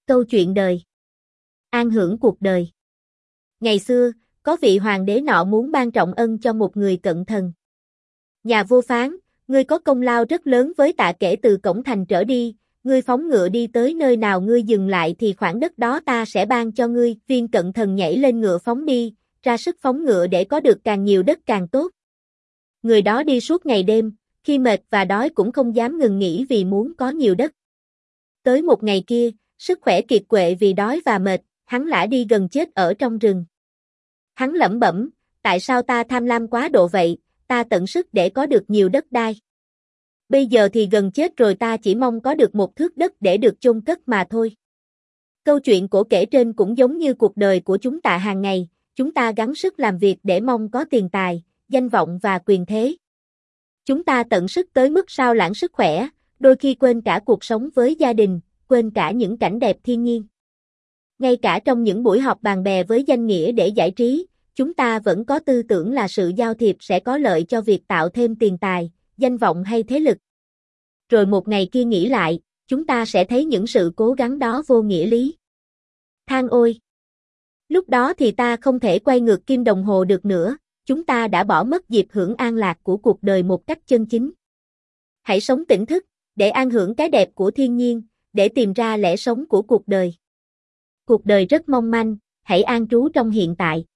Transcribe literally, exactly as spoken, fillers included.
Câu chuyện đời. An hưởng cuộc đời. Ngày xưa, có vị hoàng đế nọ muốn ban trọng ân cho một người cận thần. Nhà vua phán, ngươi có công lao rất lớn với tạ kể từ cổng thành trở đi, ngươi phóng ngựa đi tới nơi nào ngươi dừng lại thì khoảng đất đó ta sẽ ban cho ngươi. Viên cận thần nhảy lên ngựa phóng đi, ra sức phóng ngựa để có được càng nhiều đất càng tốt. Người đó đi suốt ngày đêm, khi mệt và đói cũng không dám ngừng nghỉ vì muốn có nhiều đất. Tới một ngày kia, sức khỏe kiệt quệ vì đói và mệt, hắn lả đi gần chết ở trong rừng. Hắn lẩm bẩm, tại sao ta tham lam quá độ vậy, ta tận sức để có được nhiều đất đai. Bây giờ thì gần chết rồi ta chỉ mong có được một thước đất để được chôn cất mà thôi. Câu chuyện cổ kể trên cũng giống như cuộc đời của chúng ta hàng ngày, chúng ta gắng sức làm việc để mong có tiền tài, danh vọng và quyền thế. Chúng ta tận sức tới mức sao lãng sức khỏe, đôi khi quên cả cuộc sống với gia đình, quên cả những cảnh đẹp thiên nhiên. Ngay cả trong những buổi họp bạn bè với danh nghĩa để giải trí, chúng ta vẫn có tư tưởng là sự giao thiệp sẽ có lợi cho việc tạo thêm tiền tài, danh vọng hay thế lực. Rồi một ngày kia nghĩ lại, chúng ta sẽ thấy những sự cố gắng đó vô nghĩa lý. Than ôi! Lúc đó thì ta không thể quay ngược kim đồng hồ được nữa, chúng ta đã bỏ mất dịp hưởng an lạc của cuộc đời một cách chân chính. Hãy sống tỉnh thức, để an hưởng cái đẹp của thiên nhiên, để tìm ra lẽ sống của cuộc đời. Cuộc đời rất mong manh, hãy an trú trong hiện tại.